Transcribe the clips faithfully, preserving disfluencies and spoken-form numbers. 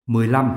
mười lăm.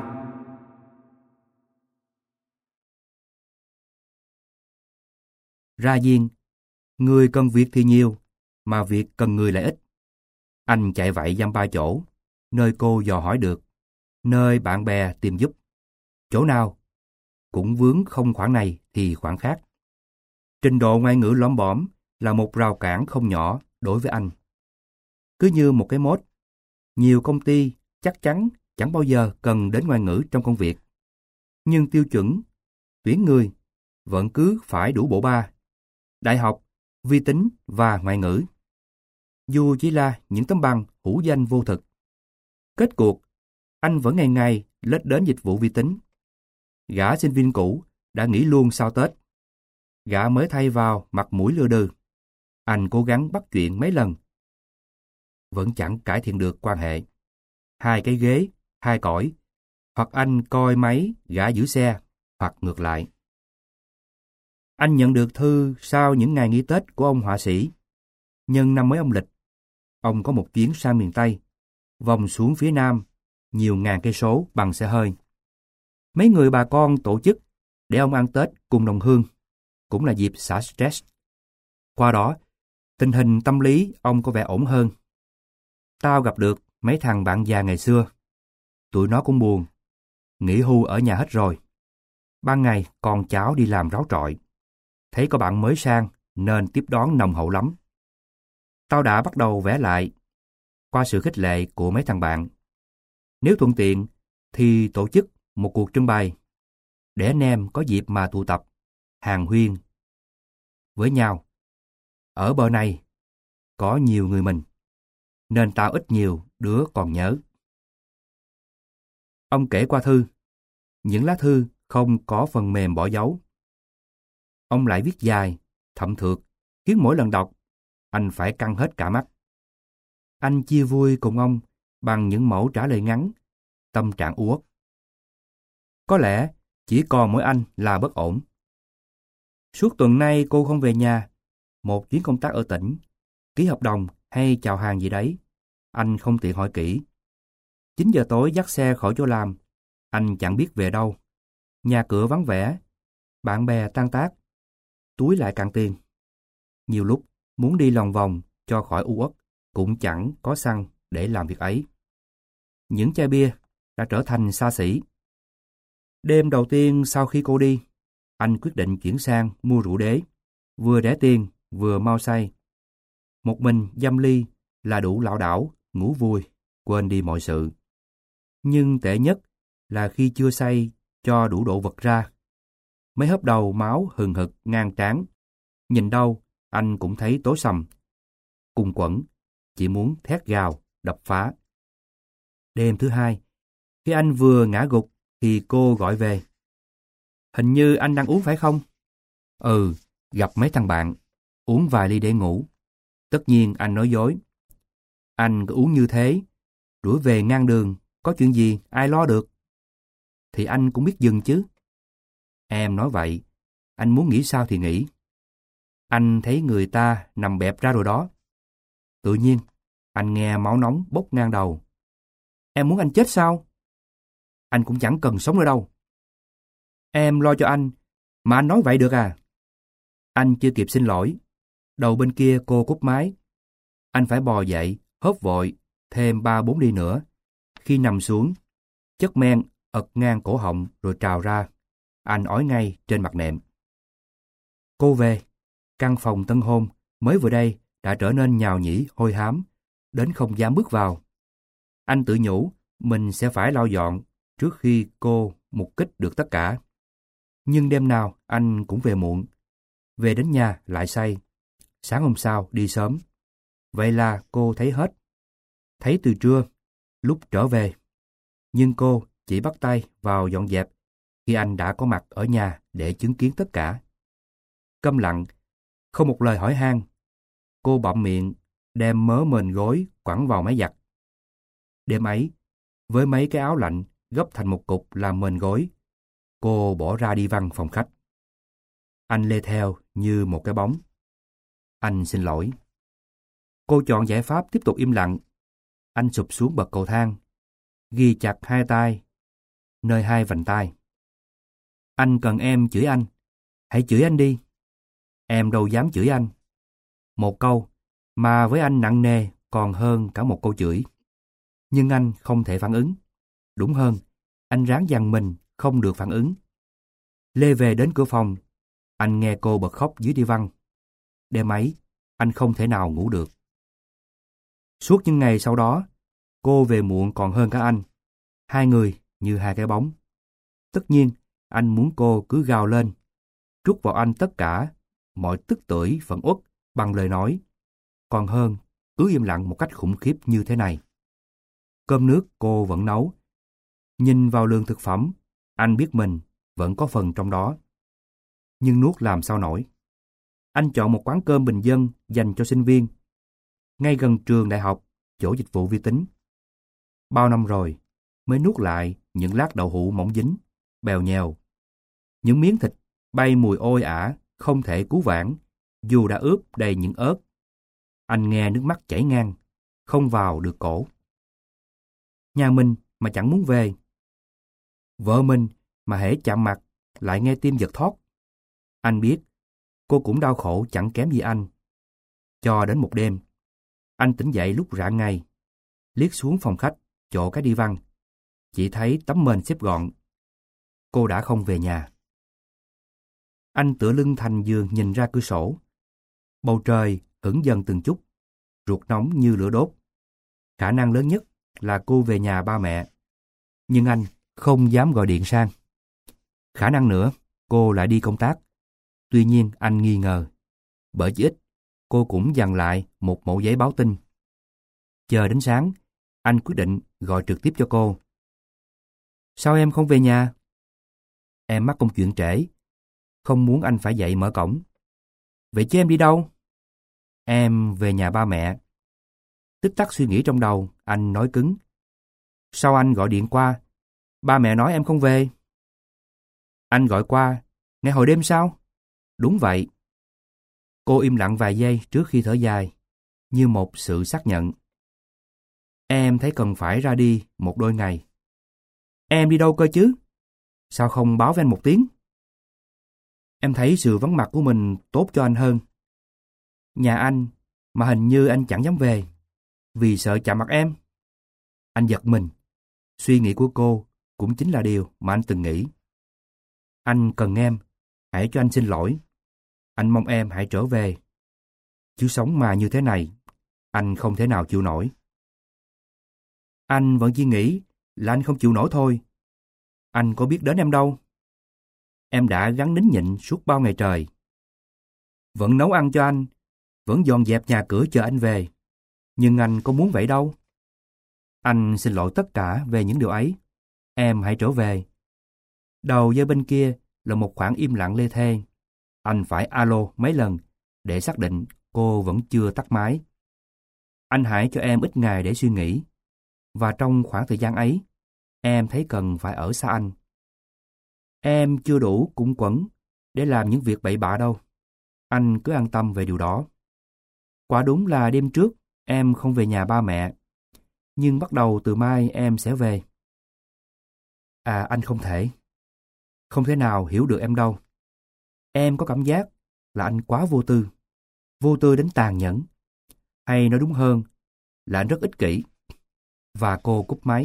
Ra viên, người cần việc thì nhiều, mà việc cần người lại ít. Anh chạy vậy dăm ba chỗ, nơi cô dò hỏi được, nơi bạn bè tìm giúp. Chỗ nào cũng vướng không khoản này thì khoản khác. Trình độ ngoại ngữ lỏm bõm là một rào cản không nhỏ đối với anh. Cứ như một cái mốt, nhiều công ty chắc chắn chẳng bao giờ cần đến ngoại ngữ trong công việc. Nhưng tiêu chuẩn tuyển người vẫn cứ phải đủ bộ ba: đại học, vi tính và ngoại ngữ. Dù chỉ là những tấm bằng hữu danh vô thực. Kết cuộc, anh vẫn ngày ngày lết đến dịch vụ vi tính. Gã sinh viên cũ đã nghỉ luôn sau Tết. Gã mới thay vào mặt mũi lưa đừ. Anh cố gắng bắt chuyện mấy lần, vẫn chẳng cải thiện được quan hệ. Hai cái ghế, hai cõi. Hoặc anh coi máy gã giữ xe, hoặc ngược lại. Anh nhận được thư sau những ngày nghỉ Tết của ông họa sĩ. Nhân năm mới âm lịch, ông có một chuyến sang miền Tây, vòng xuống phía Nam, nhiều ngàn cây số bằng xe hơi. Mấy người bà con tổ chức để ông ăn Tết cùng đồng hương, cũng là dịp xả stress. Qua đó, tình hình tâm lý ông có vẻ ổn hơn. Tao gặp được mấy thằng bạn già ngày xưa. Tụi nó cũng buồn, nghỉ hưu ở nhà hết rồi. Ban ngày con cháu đi làm ráo trọi. Thấy có bạn mới sang nên tiếp đón nồng hậu lắm. Tao đã bắt đầu vẽ lại, qua sự khích lệ của mấy thằng bạn. Nếu thuận tiện thì tổ chức một cuộc trưng bày, để anh em có dịp mà tụ tập, hàn huyên với nhau. Ở bờ này có nhiều người mình, nên tao ít nhiều đứa còn nhớ. Ông kể qua thư. Những lá thư không có phần mềm bỏ dấu. Ông lại viết dài, thậm thượt, khiến mỗi lần đọc, anh phải căng hết cả mắt. Anh chia vui cùng ông bằng những mẫu trả lời ngắn, tâm trạng uất. Có lẽ chỉ còn mỗi anh là bất ổn. Suốt tuần nay cô không về nhà. Một chuyến công tác ở tỉnh, ký hợp đồng hay chào hàng gì đấy, anh không tiện hỏi kỹ. chín giờ tối dắt xe khỏi chỗ làm, anh chẳng biết về đâu. Nhà cửa vắng vẻ, bạn bè tan tác, túi lại cạn tiền. Nhiều lúc muốn đi lòng vòng cho khỏi u uất, cũng chẳng có xăng để làm việc ấy. Những chai bia đã trở thành xa xỉ. Đêm đầu tiên sau khi cô đi, anh quyết định chuyển sang mua rượu đế, vừa rẻ tiền vừa mau say. Một mình dăm ly là đủ lảo đảo, ngủ vui, quên đi mọi sự. Nhưng tệ nhất là khi chưa say cho đủ độ vật ra. Mấy hớp đầu máu hừng hực ngang trán. Nhìn đâu anh cũng thấy tối sầm. Cùng quẫn, chỉ muốn thét gào, đập phá. Đêm thứ hai, khi anh vừa ngã gục thì cô gọi về. Hình như anh đang uống phải không? Ừ, gặp mấy thằng bạn, uống vài ly để ngủ. Tất nhiên anh nói dối. Anh cứ uống như thế, đuổi về ngang đường, có chuyện gì ai lo được? Thì anh cũng biết dừng chứ. Em nói vậy, anh muốn nghĩ sao thì nghĩ. Anh thấy người ta nằm bẹp ra rồi đó. Tự nhiên, anh nghe máu nóng bốc ngang đầu. Em muốn anh chết sao? Anh cũng chẳng cần sống nữa đâu. Em lo cho anh, mà anh nói vậy được à? Anh chưa kịp xin lỗi. Đầu bên kia cô cúp máy. Anh phải bò dậy, hớp vội, thêm ba bốn ly nữa. Khi nằm xuống, chất men ật ngang cổ họng rồi trào ra. Anh ói ngay trên mặt nệm. Cô về. Căn phòng tân hôn mới vừa đây đã trở nên nhào nhĩ hôi hám, đến không dám bước vào. Anh tự nhủ mình sẽ phải lau dọn trước khi cô mục kích được tất cả. Nhưng đêm nào anh cũng về muộn. Về đến nhà lại say. Sáng hôm sau đi sớm. Vậy là cô thấy hết. Thấy từ trưa, lúc trở về. Nhưng cô chỉ bắt tay vào dọn dẹp khi anh đã có mặt ở nhà để chứng kiến tất cả. Câm lặng, không một lời hỏi han. Cô bặm miệng, đem mớ mền gối quẳng vào máy giặt. Đêm ấy, với mấy cái áo lạnh gấp thành một cục làm mền gối, cô bỏ ra đi văn phòng khách. Anh lê theo như một cái bóng. Anh xin lỗi. Cô chọn giải pháp tiếp tục im lặng. Anh sụp xuống bậc cầu thang, ghi chặt hai tay nơi hai vành tai. Anh cần em chửi anh. Hãy chửi anh đi. Em đâu dám chửi anh. Một câu, mà với anh nặng nề còn hơn cả một câu chửi. Nhưng anh không thể phản ứng. Đúng hơn, anh ráng dằn mình không được phản ứng. Lê về đến cửa phòng, anh nghe cô bật khóc dưới đi văn. Đêm ấy, anh không thể nào ngủ được. Suốt những ngày sau đó, cô về muộn còn hơn cả anh. Hai người như hai cái bóng. Tất nhiên, anh muốn cô cứ gào lên, trút vào anh tất cả, mọi tức tưởi phẫn uất bằng lời nói. Còn hơn, cứ im lặng một cách khủng khiếp như thế này. Cơm nước cô vẫn nấu. Nhìn vào lượng thực phẩm, anh biết mình vẫn có phần trong đó. Nhưng nuốt làm sao nổi. Anh chọn một quán cơm bình dân dành cho sinh viên, ngay gần trường đại học, chỗ dịch vụ vi tính. Bao năm rồi, mới nuốt lại những lát đậu hũ mỏng dính, bèo nhèo. Những miếng thịt bay mùi ôi ả, không thể cứu vãn, dù đã ướp đầy những ớt. Anh nghe nước mắt chảy ngang, không vào được cổ. Nhà mình mà chẳng muốn về. Vợ mình mà hễ chạm mặt, lại nghe tim giật thót. Anh biết, cô cũng đau khổ chẳng kém gì anh. Cho đến một đêm, anh tỉnh dậy lúc rạng ngày, liếc xuống phòng khách, chỗ cái đi văn. Chỉ thấy tấm mền xếp gọn. Cô đã không về nhà. Anh tựa lưng thành giường nhìn ra cửa sổ. Bầu trời ửng dần từng chút, ruột nóng như lửa đốt. Khả năng lớn nhất là cô về nhà ba mẹ. Nhưng anh không dám gọi điện sang. Khả năng nữa, cô lại đi công tác. Tuy nhiên anh nghi ngờ. Bởi chỉ ít, cô cũng dằn lại một mẩu giấy báo tin. Chờ đến sáng, anh quyết định gọi trực tiếp cho cô. Sao em không về nhà? Em mắc công chuyện trễ. Không muốn anh phải dậy mở cổng. Vậy chứ em đi đâu? Em về nhà ba mẹ. Tích tắc suy nghĩ trong đầu, anh nói cứng. Sao anh gọi điện qua? Ba mẹ nói em không về. Anh gọi qua, ngay hồi đêm sao? Đúng vậy. Cô im lặng vài giây trước khi thở dài, như một sự xác nhận. Em thấy cần phải ra đi một đôi ngày. Em đi đâu cơ chứ? Sao không báo với anh một tiếng? Em thấy sự vắng mặt của mình tốt cho anh hơn. Nhà anh, mà hình như anh chẳng dám về, vì sợ chạm mặt em. Anh giật mình. Suy nghĩ của cô cũng chính là điều mà anh từng nghĩ. Anh cần em, hãy cho anh xin lỗi. Anh mong em hãy trở về. Chứ sống mà như thế này, anh không thể nào chịu nổi. Anh vẫn chỉ nghĩ là anh không chịu nổi thôi. Anh có biết đến em đâu. Em đã gắng nín nhịn suốt bao ngày trời. Vẫn nấu ăn cho anh, vẫn dọn dẹp nhà cửa chờ anh về. Nhưng anh có muốn vậy đâu. Anh xin lỗi tất cả về những điều ấy. Em hãy trở về. Đầu dây bên kia là một khoảng im lặng lê thê. Anh phải alo mấy lần để xác định cô vẫn chưa tắt máy. Anh hãy cho em ít ngày để suy nghĩ. Và trong khoảng thời gian ấy, em thấy cần phải ở xa anh. Em chưa đủ cũng quẩn để làm những việc bậy bạ đâu. Anh cứ an tâm về điều đó. Quả đúng là đêm trước em không về nhà ba mẹ. Nhưng bắt đầu từ mai em sẽ về. À, anh không thể. Không thể nào hiểu được em đâu. Em có cảm giác là anh quá vô tư. Vô tư đến tàn nhẫn. Hay nói đúng hơn là anh rất ích kỷ. Và cô cúp máy.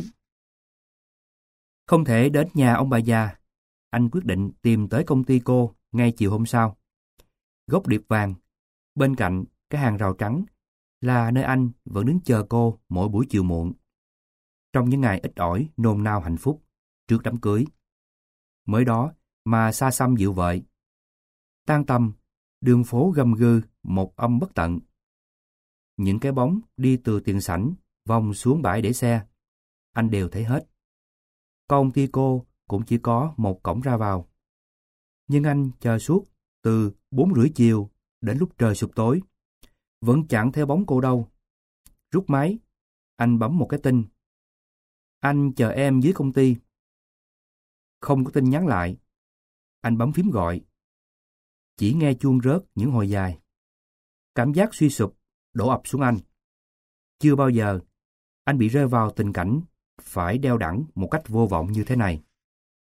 Không thể đến nhà ông bà già. Anh quyết định tìm tới công ty cô ngay chiều hôm sau. Gốc điệp vàng, bên cạnh cái hàng rào trắng, là nơi anh vẫn đứng chờ cô mỗi buổi chiều muộn. Trong những ngày ít ỏi, nôn nao hạnh phúc, trước đám cưới. Mới đó mà xa xăm dịu vợi. Tan tầm, đường phố gầm gừ, một âm bất tận. Những cái bóng đi từ tiền sảnh, vòng xuống bãi để xe. Anh đều thấy hết. Công ty cô cũng chỉ có một cổng ra vào. Nhưng anh chờ suốt từ bốn rưỡi chiều đến lúc trời sụp tối. Vẫn chẳng thấy bóng cô đâu. Rút máy, anh bấm một cái tin. Anh chờ em dưới công ty. Không có tin nhắn lại. Anh bấm phím gọi. Chỉ nghe chuông rớt những hồi dài. Cảm giác suy sụp đổ ập xuống anh. Chưa bao giờ anh bị rơi vào tình cảnh phải đeo đẳng một cách vô vọng như thế này.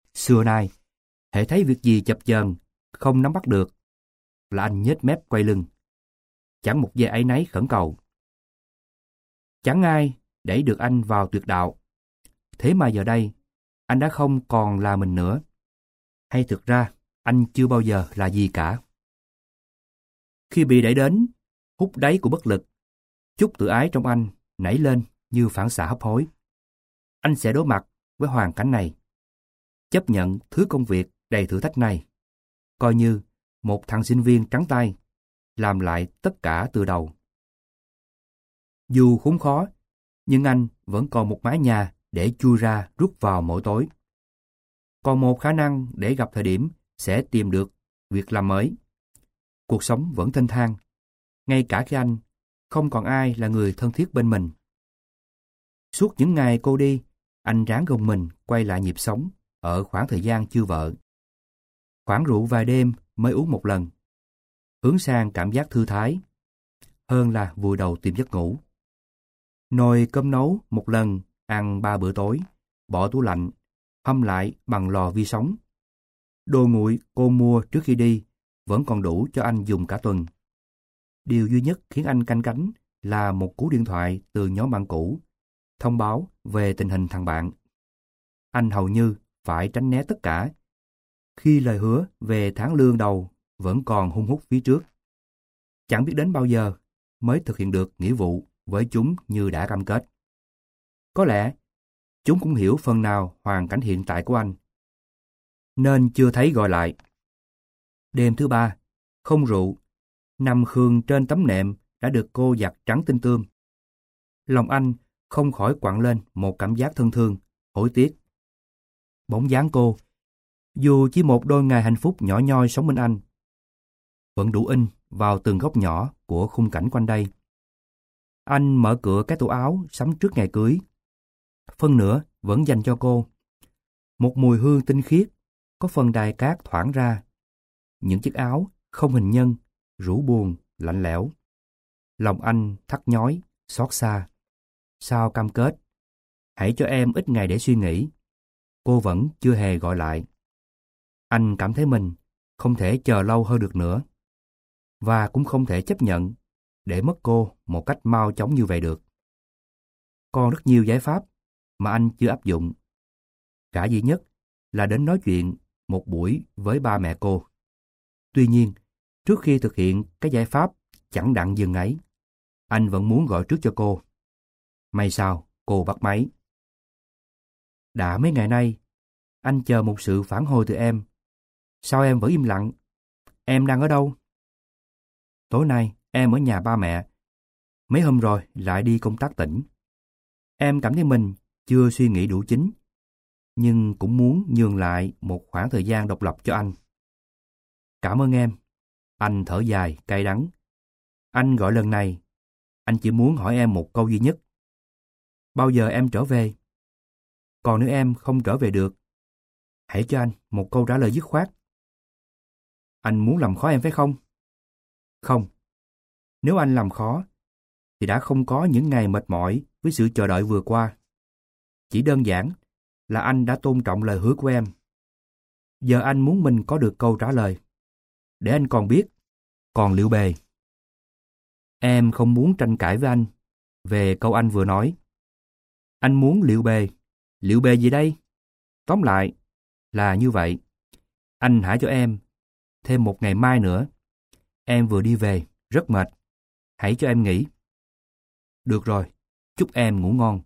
Xưa nay, hễ thấy việc gì chập chờn, không nắm bắt được, là anh nhếch mép quay lưng. Chẳng một giây áy náy khẩn cầu. Chẳng ai đẩy được anh vào tuyệt đạo. Thế mà giờ đây, anh đã không còn là mình nữa. Hay thực ra, anh chưa bao giờ là gì cả. Khi bị đẩy đến, hút đáy của bất lực, chút tự ái trong anh nảy lên như phản xạ hấp hối. Anh sẽ đối mặt với hoàn cảnh này, chấp nhận thứ công việc đầy thử thách này, coi như một thằng sinh viên trắng tay, làm lại tất cả từ đầu. Dù khốn khó, nhưng anh vẫn còn một mái nhà để chui ra rút vào mỗi tối. Còn một khả năng để gặp thời điểm sẽ tìm được việc làm mới. Cuộc sống vẫn thênh thang, ngay cả khi anh không còn ai là người thân thiết bên mình. Suốt những ngày cô đi, anh ráng gồng mình quay lại nhịp sống ở khoảng thời gian chưa vợ. Khoảng rượu vài đêm mới uống một lần, hướng sang cảm giác thư thái, hơn là vùi đầu tìm giấc ngủ. Nồi cơm nấu một lần, ăn ba bữa tối, bỏ tủ lạnh, hâm lại bằng lò vi sóng. Đồ nguội cô mua trước khi đi vẫn còn đủ cho anh dùng cả tuần. Điều duy nhất khiến anh canh cánh là một cú điện thoại từ nhóm bạn cũ, thông báo về tình hình thằng bạn. Anh hầu như phải tránh né tất cả, khi lời hứa về tháng lương đầu vẫn còn hun hút phía trước. Chẳng biết đến bao giờ mới thực hiện được nghĩa vụ với chúng như đã cam kết. Có lẽ chúng cũng hiểu phần nào hoàn cảnh hiện tại của anh, nên chưa thấy gọi lại. Đêm thứ ba, không rượu, nằm khườn trên tấm nệm đã được cô giặt trắng tinh tươm. Lòng anh không khỏi quặn lên một cảm giác thân thương, hối tiếc. Bóng dáng cô, dù chỉ một đôi ngày hạnh phúc nhỏ nhoi sống bên anh, vẫn đủ in vào từng góc nhỏ của khung cảnh quanh đây. Anh mở cửa cái tủ áo sắm trước ngày cưới. Phân nửa vẫn dành cho cô. Một mùi hương tinh khiết, có phần đài cát thoảng ra. Những chiếc áo không hình nhân, rũ buồn, lạnh lẽo. Lòng anh thắt nhói, xót xa. Sao cam kết? Hãy cho em ít ngày để suy nghĩ. Cô vẫn chưa hề gọi lại. Anh cảm thấy mình không thể chờ lâu hơn được nữa. Và cũng không thể chấp nhận để mất cô một cách mau chóng như vậy được. Còn rất nhiều giải pháp mà anh chưa áp dụng. Cả duy nhất là đến nói chuyện một buổi với ba mẹ cô. Tuy nhiên, trước khi thực hiện cái giải pháp chẳng đặng dừng ấy, anh vẫn muốn gọi trước cho cô. May sao cô bắt máy. Đã mấy ngày nay, anh chờ một sự phản hồi từ em. Sao em vẫn im lặng? Em đang ở đâu? Tối nay em ở nhà ba mẹ. Mấy hôm rồi lại đi công tác tỉnh. Em cảm thấy mình chưa suy nghĩ đủ chín, nhưng cũng muốn nhường lại một khoảng thời gian độc lập cho anh. Cảm ơn em. Anh thở dài, cay đắng. Anh gọi lần này, anh chỉ muốn hỏi em một câu duy nhất. Bao giờ em trở về? Còn nếu em không trở về được, hãy cho anh một câu trả lời dứt khoát. Anh muốn làm khó em phải không? Không. Nếu anh làm khó, thì đã không có những ngày mệt mỏi với sự chờ đợi vừa qua. Chỉ đơn giản là anh đã tôn trọng lời hứa của em. Giờ anh muốn mình có được câu trả lời, để anh còn biết, còn liệu bề. Em không muốn tranh cãi với anh về câu anh vừa nói. Anh muốn liệu bề. Liệu bề gì đây? Tóm lại là như vậy. Anh hãy cho em thêm một ngày mai nữa. Em vừa đi về, rất mệt. Hãy cho em nghỉ. Được rồi, chúc em ngủ ngon.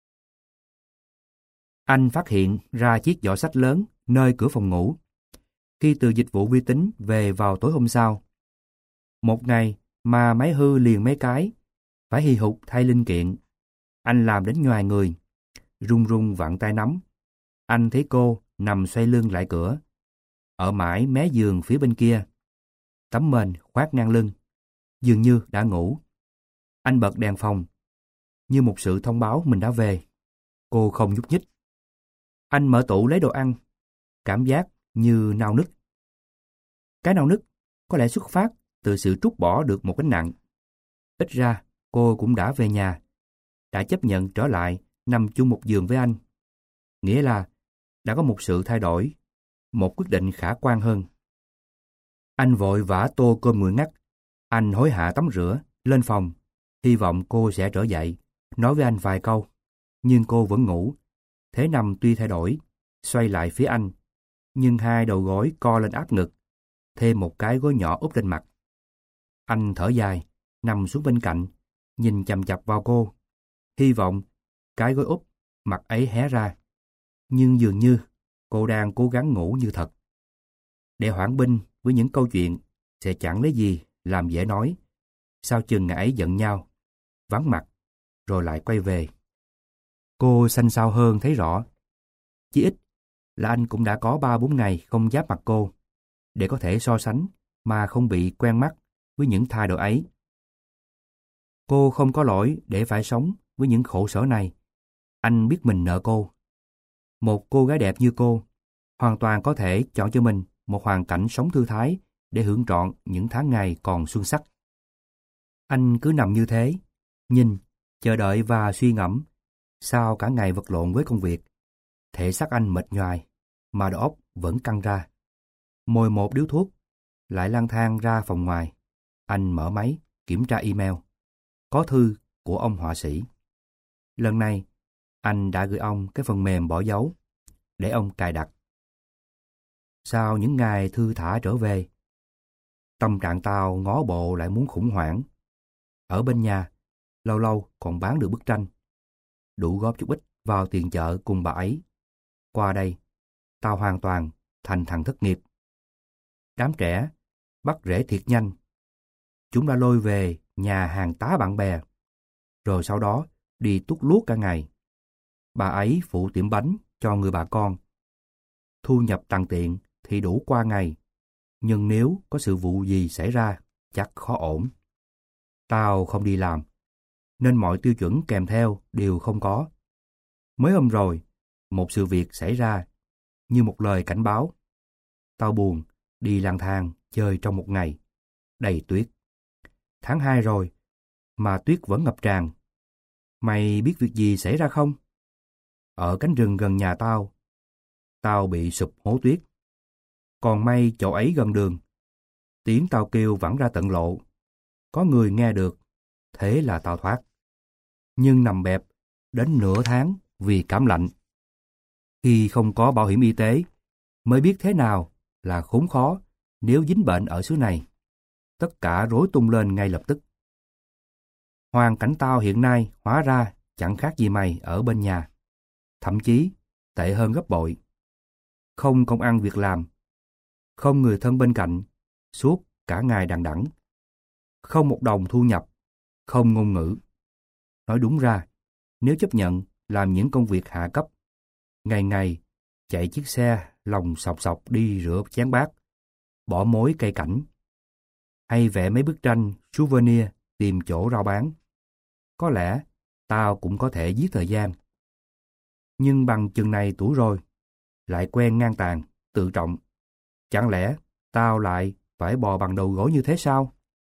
Anh phát hiện ra chiếc giỏ sách lớn nơi cửa phòng ngủ khi từ dịch vụ vi tính về vào tối hôm sau. Một ngày mà máy hư liền mấy cái, phải hì hục thay linh kiện. Anh làm đến nhoài người, run run vặn tay nắm. Anh thấy cô nằm xoay lưng lại cửa, ở mãi mé giường phía bên kia. Tấm mền khoác ngang lưng, dường như đã ngủ. Anh bật đèn phòng, như một sự thông báo mình đã về. Cô không nhúc nhích. Anh mở tủ lấy đồ ăn, cảm giác như nao nức. Cái nao nức có lẽ xuất phát từ sự trút bỏ được một gánh nặng. Ít ra cô cũng đã về nhà, đã chấp nhận trở lại nằm chung một giường với anh. Nghĩa là đã có một sự thay đổi, một quyết định khả quan hơn. Anh vội vã tô cơm nguội ngắt. Anh hối hả tắm rửa, lên phòng, hy vọng cô sẽ trở dậy, nói với anh vài câu. Nhưng cô vẫn ngủ. Thế nằm tuy thay đổi, xoay lại phía anh, nhưng hai đầu gối co lên áp ngực, thêm một cái gối nhỏ úp lên mặt. Anh thở dài, nằm xuống bên cạnh, nhìn chằm chằm vào cô, hy vọng cái gối úp, mặt ấy hé ra. Nhưng dường như cô đang cố gắng ngủ như thật. Để hoãn binh với những câu chuyện sẽ chẳng lấy gì làm dễ nói. Sao chừng ngày ấy giận nhau, vắng mặt, rồi lại quay về. Cô xanh xao hơn thấy rõ. Chỉ ít là anh cũng đã có ba bốn ngày không giáp mặt cô, để có thể so sánh mà không bị quen mắt với những thay đổi ấy. Cô không có lỗi để phải sống với những khổ sở này. Anh biết mình nợ cô. Một cô gái đẹp như cô hoàn toàn có thể chọn cho mình một hoàn cảnh sống thư thái để hưởng trọn những tháng ngày còn xuân sắc. Anh cứ nằm như thế, nhìn, chờ đợi và suy ngẫm. Sau cả ngày vật lộn với công việc, thể xác anh mệt nhoài, mà đầu óc vẫn căng ra. Mồi một điếu thuốc, lại lang thang ra phòng ngoài. Anh mở máy, kiểm tra email. Có thư của ông họa sĩ. Lần này, anh đã gửi ông cái phần mềm bỏ dấu, để ông cài đặt. Sau những ngày thư thả trở về, tâm trạng tao ngó bộ lại muốn khủng hoảng. Ở bên nhà, lâu lâu còn bán được bức tranh, đủ góp chút ít vào tiền chợ cùng bà ấy. Qua đây, tao hoàn toàn thành thằng thất nghiệp. Đám trẻ bắt rễ thiệt nhanh. Chúng đã lôi về nhà hàng tá bạn bè, rồi sau đó đi tút luốt cả ngày. Bà ấy phụ tiệm bánh cho người bà con. Thu nhập tằn tiện thì đủ qua ngày, nhưng nếu có sự vụ gì xảy ra, chắc khó ổn. Tao không đi làm, nên mọi tiêu chuẩn kèm theo đều không có. Mới hôm rồi, một sự việc xảy ra, như một lời cảnh báo. Tao buồn, đi lang thang, chơi trong một ngày, đầy tuyết. Tháng hai rồi, mà tuyết vẫn ngập tràn. Mày biết việc gì xảy ra không? Ở cánh rừng gần nhà tao, tao bị sụp hố tuyết. Còn may chỗ ấy gần đường. Tiếng tao kêu vẳng ra tận lộ. Có người nghe được, thế là tao thoát. Nhưng nằm bẹp đến nửa tháng vì cảm lạnh. Khi không có bảo hiểm y tế, mới biết thế nào là khốn khó nếu dính bệnh ở xứ này. Tất cả rối tung lên ngay lập tức. Hoàn cảnh tao hiện nay hóa ra chẳng khác gì mày ở bên nhà. Thậm chí tệ hơn gấp bội. Không công ăn việc làm, không người thân bên cạnh, suốt cả ngày đằng đẵng. Không một đồng thu nhập, không ngôn ngữ. Nói đúng ra, nếu chấp nhận làm những công việc hạ cấp, ngày ngày chạy chiếc xe lòng sọc sọc đi rửa chén bát, bỏ mối cây cảnh, hay vẽ mấy bức tranh souvenir tìm chỗ rao bán, có lẽ tao cũng có thể giết thời gian. Nhưng bằng chừng này tuổi rồi, lại quen ngang tàn, tự trọng. Chẳng lẽ tao lại phải bò bằng đầu gối như thế sao?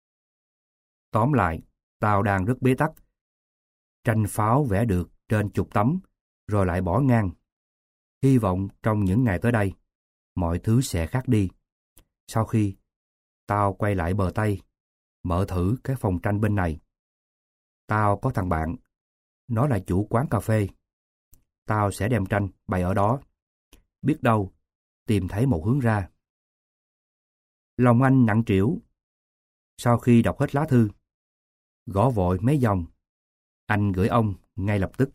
Tóm lại, tao đang rất bế tắc. Tranh pháo vẽ được trên chục tấm, rồi lại bỏ ngang. Hy vọng trong những ngày tới đây, mọi thứ sẽ khác đi. Sau khi tao quay lại bờ Tây, mở thử cái phòng tranh bên này. Tao có thằng bạn, nó là chủ quán cà phê. Tao sẽ đem tranh bày ở đó. Biết đâu, tìm thấy một hướng ra. Lòng anh nặng trĩu. Sau khi đọc hết lá thư, gõ vội mấy dòng, anh gửi ông ngay lập tức.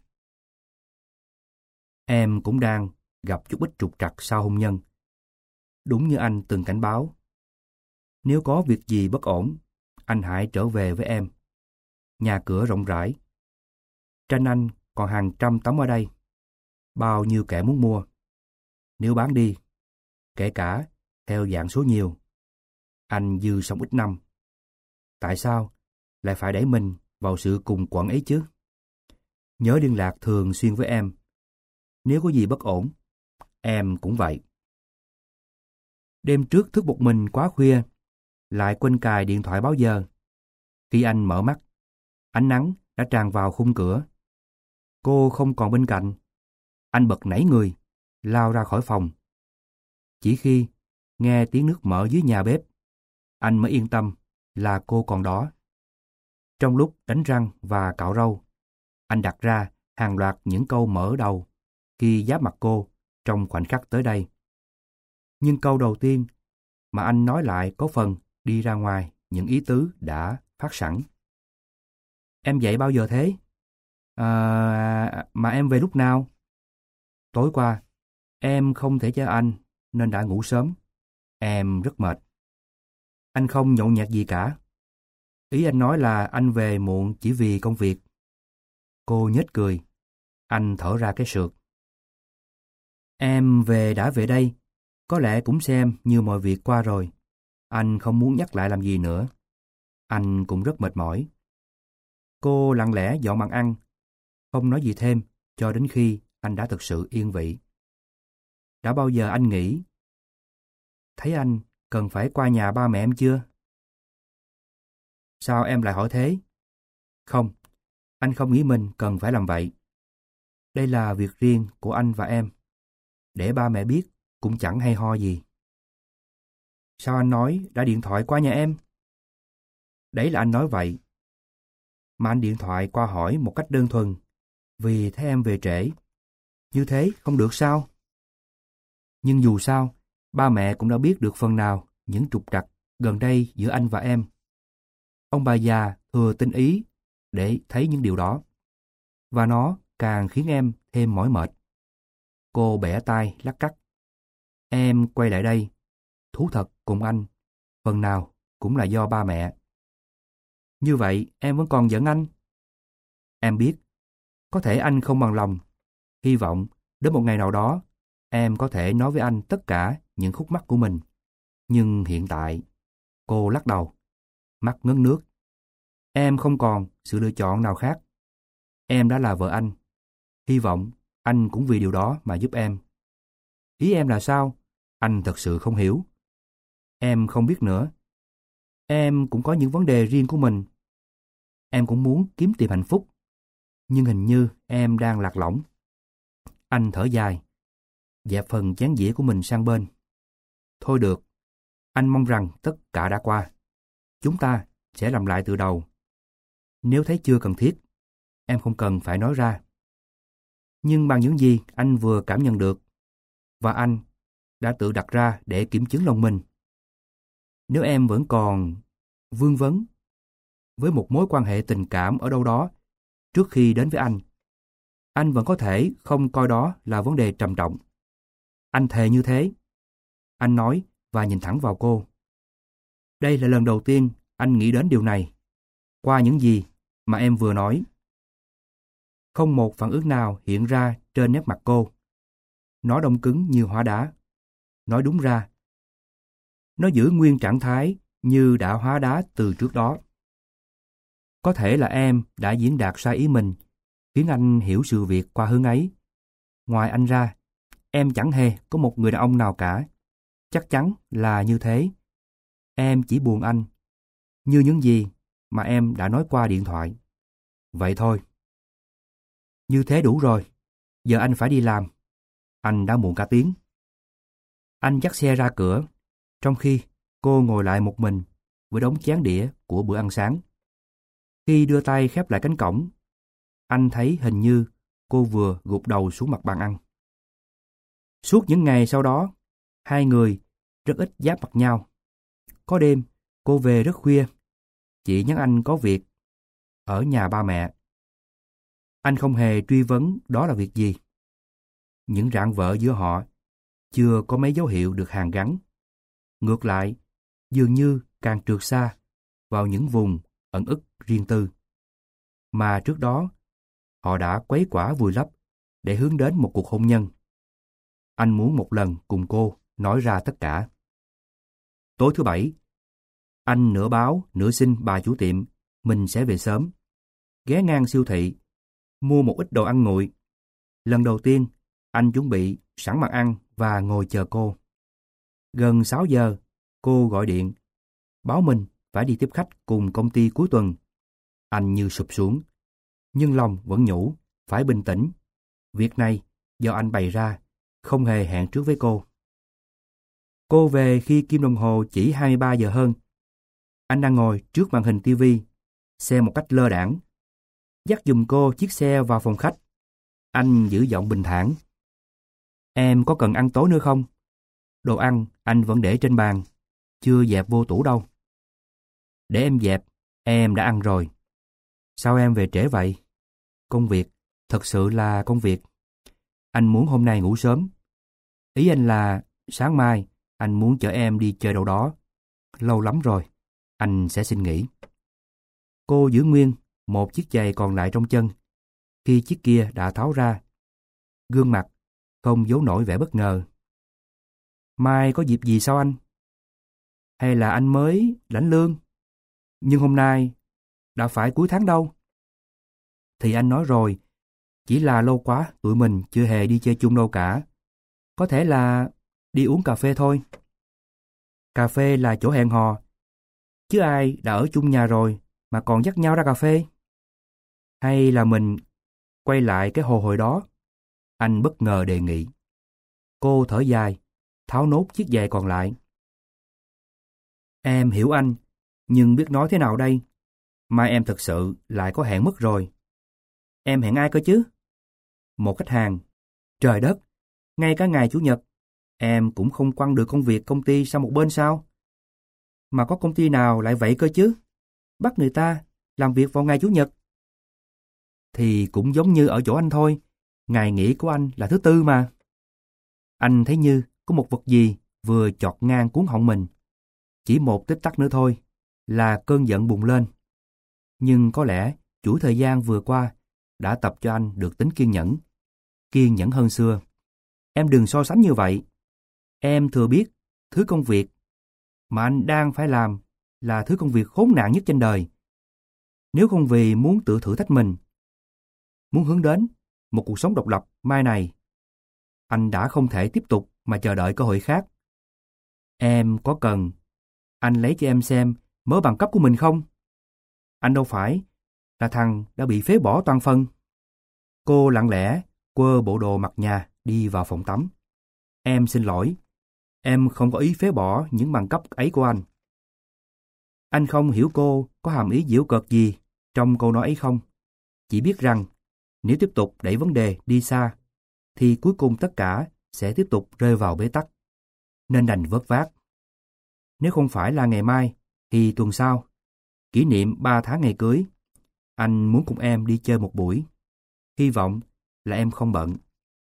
Em cũng đang gặp chút ít trục trặc sau hôn nhân. Đúng như anh từng cảnh báo. Nếu có việc gì bất ổn, anh hãy trở về với em. Nhà cửa rộng rãi. Tranh anh còn hàng trăm tấm ở đây. Bao nhiêu kẻ muốn mua. Nếu bán đi, kể cả theo dạng số nhiều, anh dư sống ít năm. Tại sao lại phải đẩy mình vào sự cùng quẫn ấy chứ? Nhớ liên lạc thường xuyên với em. Nếu có gì bất ổn, em cũng vậy. Đêm trước thức một mình quá khuya, lại quên cài điện thoại báo giờ. Khi anh mở mắt, ánh nắng đã tràn vào khung cửa. Cô không còn bên cạnh. Anh bật nảy người, lao ra khỏi phòng. Chỉ khi nghe tiếng nước mở dưới nhà bếp, anh mới yên tâm là cô còn đó. Trong lúc đánh răng và cạo râu, anh đặt ra hàng loạt những câu mở đầu khi giáp mặt cô trong khoảnh khắc tới đây. Nhưng câu đầu tiên mà anh nói lại có phần đi ra ngoài những ý tứ đã phát sẵn. Em dậy bao giờ thế? À, mà em về lúc nào? Tối qua, em không thể chờ anh nên đã ngủ sớm. Em rất mệt. Anh không nhậu nhẹt gì cả. Ý anh nói là anh về muộn chỉ vì công việc. Cô nhếch cười. Anh thở ra cái sượt. Em về đã về đây. Có lẽ cũng xem như mọi việc qua rồi. Anh không muốn nhắc lại làm gì nữa. Anh cũng rất mệt mỏi. Cô lặng lẽ dọn bàn ăn, không nói gì thêm cho đến khi anh đã thực sự yên vị. Đã bao giờ anh nghĩ, thấy anh cần phải qua nhà ba mẹ em chưa? Sao em lại hỏi thế? Không, anh không nghĩ mình cần phải làm vậy. Đây là việc riêng của anh và em. Để ba mẹ biết cũng chẳng hay ho gì. Sao anh nói đã điện thoại qua nhà em? Đấy là anh nói vậy. Mà anh điện thoại qua hỏi một cách đơn thuần, vì thấy em về trễ. Như thế không được sao? Nhưng dù sao, ba mẹ cũng đã biết được phần nào những trục trặc gần đây giữa anh và em. Ông bà già thừa tinh ý để thấy những điều đó. Và nó càng khiến em thêm mỏi mệt. Cô bẻ tay lắc cắt. Em quay lại đây, thú thật cùng anh, phần nào cũng là do ba mẹ. Như vậy em vẫn còn giận anh. Em biết, có thể anh không bằng lòng. Hy vọng đến một ngày nào đó, em có thể nói với anh tất cả những khúc mắc của mình. Nhưng hiện tại, cô lắc đầu, mắt ngấn nước. Em không còn sự lựa chọn nào khác. Em đã là vợ anh. Hy vọng anh cũng vì điều đó mà giúp em. Ý em là sao? Anh thật sự không hiểu. Em không biết nữa. Em cũng có những vấn đề riêng của mình. Em cũng muốn kiếm tìm hạnh phúc. Nhưng hình như em đang lạc lõng. Anh thở dài, dẹp phần chén dĩa của mình sang bên. Thôi được, anh mong rằng tất cả đã qua. Chúng ta sẽ làm lại từ đầu. Nếu thấy chưa cần thiết, em không cần phải nói ra. Nhưng bằng những gì anh vừa cảm nhận được, và anh đã tự đặt ra để kiểm chứng lòng mình. Nếu em vẫn còn vương vấn với một mối quan hệ tình cảm ở đâu đó trước khi đến với anh, anh vẫn có thể không coi đó là vấn đề trầm trọng. Anh thề như thế. Anh nói và nhìn thẳng vào cô. Đây là lần đầu tiên anh nghĩ đến điều này. Qua những gì mà em vừa nói. Không một phản ứng nào hiện ra trên nét mặt cô. Nó đông cứng như hóa đá. Nói đúng ra, nó giữ nguyên trạng thái như đã hóa đá từ trước đó. Có thể là em đã diễn đạt sai ý mình, khiến anh hiểu sự việc qua hướng ấy. Ngoài anh ra, em chẳng hề có một người đàn ông nào cả. Chắc chắn là như thế. Em chỉ buồn anh, như những gì mà em đã nói qua điện thoại. Vậy thôi. Như thế đủ rồi. Giờ anh phải đi làm. Anh đã muộn cả tiếng. Anh dắt xe ra cửa, trong khi cô ngồi lại một mình với đống chén đĩa của bữa ăn sáng. Khi đưa tay khép lại cánh cổng, anh thấy hình như cô vừa gục đầu xuống mặt bàn ăn. Suốt những ngày sau đó, hai người rất ít giáp mặt nhau. Có đêm, cô về rất khuya. Chị nhắn anh có việc ở nhà ba mẹ. Anh không hề truy vấn đó là việc gì. Những rạn vỡ giữa họ chưa có mấy dấu hiệu được hàn gắn. Ngược lại, dường như càng trượt xa vào những vùng ẩn ức riêng tư. Mà trước đó, họ đã quấy quả vùi lấp để hướng đến một cuộc hôn nhân. Anh muốn một lần cùng cô nói ra tất cả. Tối thứ Bảy, anh nửa báo nửa xin bà chủ tiệm mình sẽ về sớm. Ghé ngang siêu thị, mua một ít đồ ăn nguội. Lần đầu tiên, anh chuẩn bị sẵn mặt ăn và ngồi chờ cô. Gần sáu giờ, cô gọi điện, báo mình phải đi tiếp khách cùng công ty cuối tuần. Anh như sụp xuống, nhưng lòng vẫn nhủ, phải bình tĩnh. Việc này do anh bày ra, không hề hẹn trước với cô. Cô về khi kim đồng hồ chỉ hai mươi ba giờ hơn. Anh đang ngồi trước màn hình tivi, xem một cách lơ đãng. Dắt giùm cô chiếc xe vào phòng khách. Anh giữ giọng bình thản. Em có cần ăn tối nữa không? Đồ ăn anh vẫn để trên bàn, chưa dẹp vô tủ đâu. Để em dẹp, em đã ăn rồi. Sao em về trễ vậy? Công việc, thật sự là công việc. Anh muốn hôm nay ngủ sớm. Ý anh là sáng mai anh muốn chở em đi chơi đâu đó. Lâu lắm rồi, anh sẽ xin nghỉ. Cô giữ nguyên một chiếc giày còn lại trong chân, khi chiếc kia đã tháo ra. Gương mặt không giấu nổi vẻ bất ngờ. Mai có dịp gì sao anh? Hay là anh mới lãnh lương? Nhưng hôm nay đã phải cuối tháng đâu. Thì anh nói rồi, chỉ là lâu quá tụi mình chưa hề đi chơi chung đâu cả. Có thể là đi uống cà phê thôi. Cà phê là chỗ hẹn hò, chứ ai đã ở chung nhà rồi mà còn dắt nhau ra cà phê. Hay là mình quay lại cái hồ hồi đó? Anh bất ngờ đề nghị. Cô thở dài, tháo nốt chiếc giày còn lại. Em hiểu anh, nhưng biết nói thế nào đây? Mai em thật sự lại có hẹn mất rồi. Em hẹn ai cơ chứ? Một khách hàng. Trời đất, ngay cả ngày Chủ nhật, em cũng không quăng được công việc công ty sang một bên sao? Mà có công ty nào lại vậy cơ chứ? Bắt người ta làm việc vào ngày Chủ nhật. Thì cũng giống như ở chỗ anh thôi, ngày nghỉ của anh là thứ tư mà. Anh thấy như có một vật gì vừa chọt ngang cuốn họng mình. Chỉ một tích tắc nữa thôi là cơn giận bùng lên. Nhưng có lẽ chuỗi thời gian vừa qua đã tập cho anh được tính kiên nhẫn. Kiên nhẫn hơn xưa. Em đừng so sánh như vậy. Em thừa biết thứ công việc mà anh đang phải làm là thứ công việc khốn nạn nhất trên đời. Nếu không vì muốn tự thử thách mình, muốn hướng đến một cuộc sống độc lập mai này, anh đã không thể tiếp tục mà chờ đợi cơ hội khác. Em có cần anh lấy cho em xem mớ bằng cấp của mình không? Anh đâu phải là thằng đã bị phế bỏ toàn phần. Cô lặng lẽ quơ bộ đồ mặc nhà đi vào phòng tắm. Em xin lỗi, em không có ý phế bỏ những bằng cấp ấy của anh. Anh không hiểu cô có hàm ý giễu cợt gì trong câu nói ấy không. Chỉ biết rằng nếu tiếp tục đẩy vấn đề đi xa, thì cuối cùng tất cả sẽ tiếp tục rơi vào bế tắc. Nên đành vớt vát. Nếu không phải là ngày mai, thì tuần sau, kỷ niệm ba tháng ngày cưới, anh muốn cùng em đi chơi một buổi. Hy vọng là em không bận.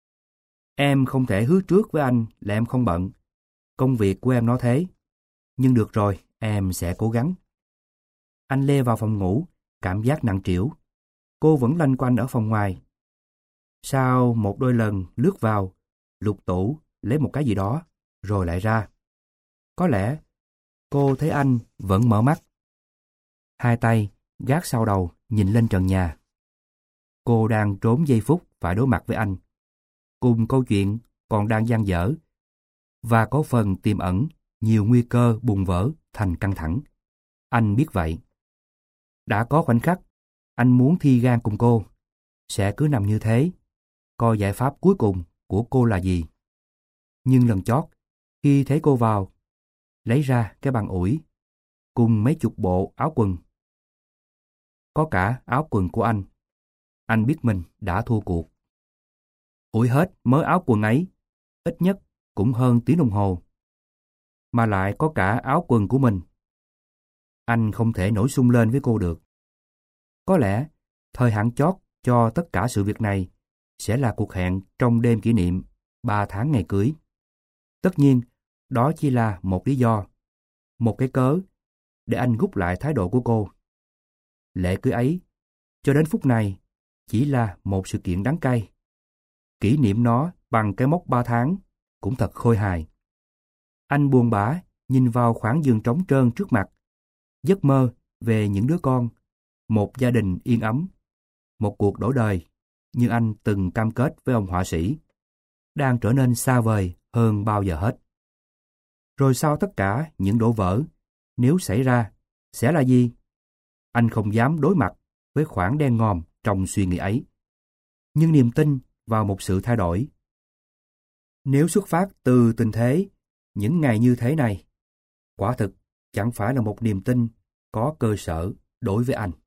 Em không thể hứa trước với anh là em không bận. Công việc của em nó thế. Nhưng được rồi, em sẽ cố gắng. Anh lê vào phòng ngủ, cảm giác nặng trĩu. Cô vẫn loanh quanh ở phòng ngoài. Sau một đôi lần lướt vào, lục tủ, lấy một cái gì đó, rồi lại ra. Có lẽ cô thấy anh vẫn mở mắt. Hai tay gác sau đầu nhìn lên trần nhà. Cô đang trốn giây phút phải đối mặt với anh. Cùng câu chuyện còn đang dang dở và có phần tiềm ẩn nhiều nguy cơ bùng vỡ thành căng thẳng. Anh biết vậy. Đã có khoảnh khắc anh muốn thi gan cùng cô. Sẽ cứ nằm như thế, coi giải pháp cuối cùng của cô là gì. Nhưng lần chót, khi thấy cô vào, lấy ra cái băng ủi cùng mấy chục bộ áo quần. Có cả áo quần của anh. Anh biết mình đã thua cuộc. Ủi hết mớ áo quần ấy, ít nhất cũng hơn tiếng đồng hồ. Mà lại có cả áo quần của mình. Anh không thể nổi sung lên với cô được. Có lẽ thời hạn chót cho tất cả sự việc này sẽ là cuộc hẹn trong đêm kỷ niệm ba tháng ngày cưới. Tất nhiên, đó chỉ là một lý do, một cái cớ để anh rút lại thái độ của cô. Lễ cưới ấy, cho đến phút này, chỉ là một sự kiện đáng cay. Kỷ niệm nó bằng cái mốc ba tháng cũng thật khôi hài. Anh buồn bã nhìn vào khoảng giường trống trơn trước mặt, giấc mơ về những đứa con, một gia đình yên ấm, một cuộc đổi đời như anh từng cam kết với ông họa sĩ, đang trở nên xa vời hơn bao giờ hết. Rồi sau tất cả những đổ vỡ, nếu xảy ra, sẽ là gì? Anh không dám đối mặt với khoảng đen ngòm trong suy nghĩ ấy. Nhưng niềm tin vào một sự thay đổi Nếu xuất phát từ tình thế, những ngày như thế này, quả thực chẳng phải là một niềm tin có cơ sở đối với anh.